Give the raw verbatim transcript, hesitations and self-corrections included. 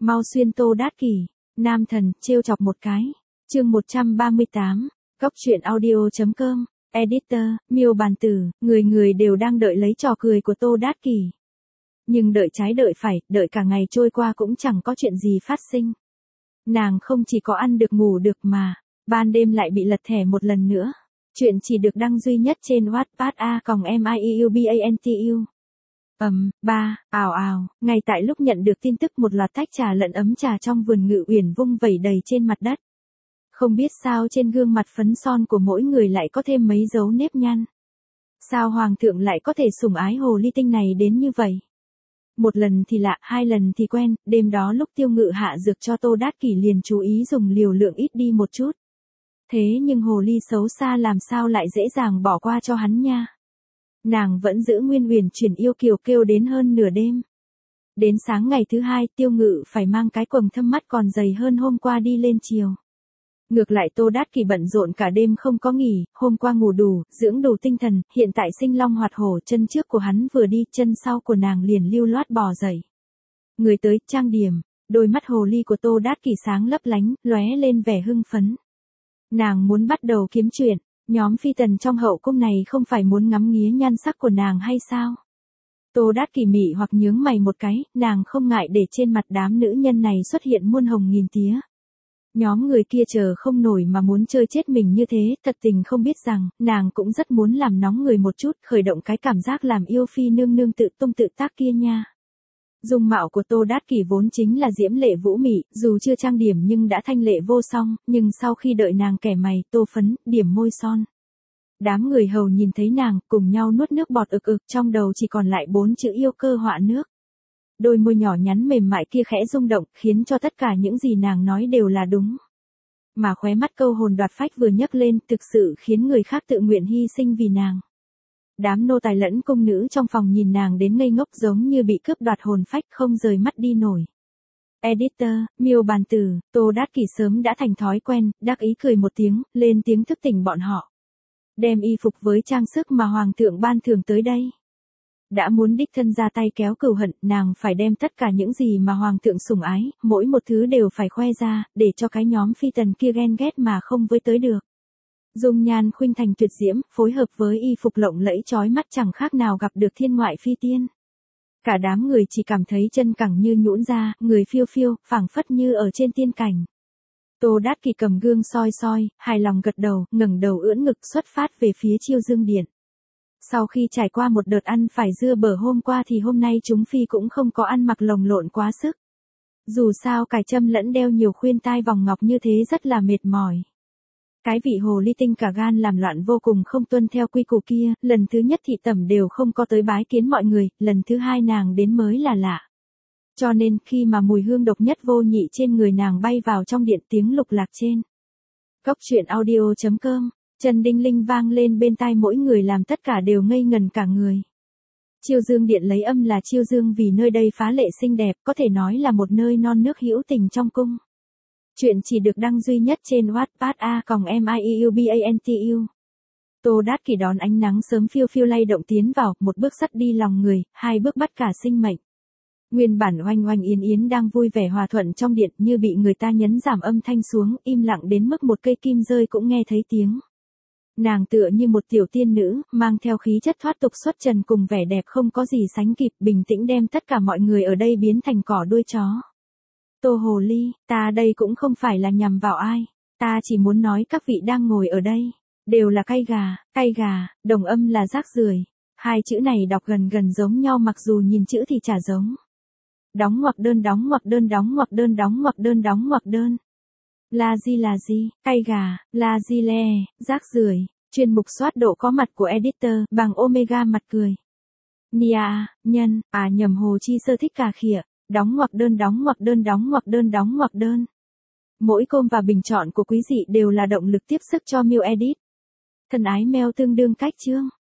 Mau xuyên Tô Đát Kỷ, nam thần, trêu chọc một cái. Chương một trăm ba mươi tám, Cóc truyện audio chấm com, Editor, Miêu Bàn Tử, người người đều đang đợi lấy trò cười của Tô Đát Kỷ. Nhưng đợi trái đợi phải, đợi cả ngày trôi qua cũng chẳng có chuyện gì phát sinh. Nàng không chỉ có ăn được ngủ được mà, ban đêm lại bị lật thẻ một lần nữa. Chuyện chỉ được đăng duy nhất trên Wattpad a còng miubantu. Ầm, ba, ào ào, ngay tại lúc nhận được tin tức một loạt tách trà lẫn ấm trà trong vườn Ngự Uyển vung vẩy đầy trên mặt đất. Không biết sao trên gương mặt phấn son của mỗi người lại có thêm mấy dấu nếp nhăn. Sao hoàng thượng lại có thể sủng ái hồ ly tinh này đến như vậy? Một lần thì lạ, hai lần thì quen, đêm đó lúc Tiêu Ngự hạ dược cho Tô Đát Kỷ liền chú ý dùng liều lượng ít đi một chút. Thế nhưng hồ ly xấu xa làm sao lại dễ dàng bỏ qua cho hắn nha. Nàng vẫn giữ nguyên Uyển chuyển yêu kiều kêu đến hơn nửa đêm. Đến sáng ngày thứ hai Tiêu Ngự phải mang cái quầng thâm mắt còn dày hơn hôm qua đi lên chiều. Ngược lại Tô Đát Kỷ bận rộn cả đêm không có nghỉ, hôm qua ngủ đủ, dưỡng đủ tinh thần, hiện tại sinh long hoạt hổ, chân trước của hắn vừa đi, chân sau của nàng liền lưu loát bò dậy. Người tới, trang điểm, đôi mắt hồ ly của Tô Đát Kỷ sáng lấp lánh, lóe lên vẻ hưng phấn. Nàng muốn bắt đầu kiếm chuyện, nhóm phi tần trong hậu cung này không phải muốn ngắm nghía nhan sắc của nàng hay sao? Tô Đát Kỷ mị hoặc nhướng mày một cái, nàng không ngại để trên mặt đám nữ nhân này xuất hiện muôn hồng nghìn tía. Nhóm người kia chờ không nổi mà muốn chơi chết mình như thế, thật tình không biết rằng, nàng cũng rất muốn làm nóng người một chút, khởi động cái cảm giác làm yêu phi nương nương tự tung tự tác kia nha. Dung mạo của Tô Đát Kỷ vốn chính là diễm lệ vũ mị, dù chưa trang điểm nhưng đã thanh lệ vô song, nhưng sau khi đợi nàng kẻ mày, tô phấn, điểm môi son. Đám người hầu nhìn thấy nàng, cùng nhau nuốt nước bọt ực ực, trong đầu chỉ còn lại bốn chữ yêu cơ họa nước. Đôi môi nhỏ nhắn mềm mại kia khẽ rung động, khiến cho tất cả những gì nàng nói đều là đúng. Mà khóe mắt câu hồn đoạt phách vừa nhấc lên, thực sự khiến người khác tự nguyện hy sinh vì nàng. Đám nô tài lẫn cung nữ trong phòng nhìn nàng đến ngây ngốc giống như bị cướp đoạt hồn phách không rời mắt đi nổi. Editor, Miêu Bàn Tử, Tô Đát Kỷ sớm đã thành thói quen, đắc ý cười một tiếng, lên tiếng thức tỉnh bọn họ. Đem y phục với trang sức mà hoàng thượng ban thưởng tới đây. Đã muốn đích thân ra tay kéo cừu hận, nàng phải đem tất cả những gì mà hoàng thượng sủng ái, mỗi một thứ đều phải khoe ra, để cho cái nhóm phi tần kia ghen ghét mà không với tới được. Dung nhan khuynh thành tuyệt diễm, phối hợp với y phục lộng lẫy chói mắt chẳng khác nào gặp được thiên ngoại phi tiên. Cả đám người chỉ cảm thấy chân cẳng như nhũn ra, người phiêu phiêu, phảng phất như ở trên tiên cảnh. Tô Đát Kỷ cầm gương soi soi, hài lòng gật đầu, ngẩng đầu ưỡn ngực xuất phát về phía Chiêu Dương Điện. Sau khi trải qua một đợt ăn phải dưa bở hôm qua thì hôm nay chúng phi cũng không có ăn mặc lồng lộn quá sức. Dù sao cài châm lẫn đeo nhiều khuyên tai vòng ngọc như thế rất là mệt mỏi. Cái vị hồ ly tinh cả gan làm loạn vô cùng không tuân theo quy củ kia, lần thứ nhất thị tẩm đều không có tới bái kiến mọi người, lần thứ hai nàng đến mới là lạ. Cho nên khi mà mùi hương độc nhất vô nhị trên người nàng bay vào trong điện tiếng lục lạc trên Cóc truyện audio chấm com, Trần Đinh Linh vang lên bên tai mỗi người làm tất cả đều ngây ngần cả người. Chiêu Dương Điện lấy âm là Chiêu Dương vì nơi đây phá lệ xinh đẹp, có thể nói là một nơi non nước hữu tình trong cung. Chuyện chỉ được đăng duy nhất trên Wattpad a còng miubantu. Tô Đát Kỷ đón ánh nắng sớm phiêu phiêu lay động tiến vào, một bước sắt đi lòng người, hai bước bắt cả sinh mệnh. Nguyên bản oanh oanh yến yến đang vui vẻ hòa thuận trong điện như bị người ta nhấn giảm âm thanh xuống, im lặng đến mức một cây kim rơi cũng nghe thấy tiếng. Nàng tựa như một tiểu tiên nữ, mang theo khí chất thoát tục xuất trần cùng vẻ đẹp không có gì sánh kịp, bình tĩnh đem tất cả mọi người ở đây biến thành cỏ đuôi chó. Tô hồ ly, ta đây cũng không phải là nhằm vào ai, ta chỉ muốn nói các vị đang ngồi ở đây, đều là cay gà, cay gà, đồng âm là rác rưởi. Hai chữ này đọc gần gần giống nhau mặc dù nhìn chữ thì chả giống. Đóng ngoặc đơn đóng ngoặc đơn đóng ngoặc đơn đóng ngoặc đơn đóng ngoặc đơn. Là gì là gì, cay gà, là gì le, rác rưởi. Chuyên mục soát độ có mặt của editor, bằng Omega mặt cười. Nia, nhân, à nhầm Hồ Chi Sơ thích cà khịa, đóng ngoặc đơn đóng ngoặc đơn đóng ngoặc đơn đóng ngoặc đơn. Mỗi com và bình chọn của quý dị đều là động lực tiếp sức cho Miu Edit. Thân ái mail tương đương cách chương.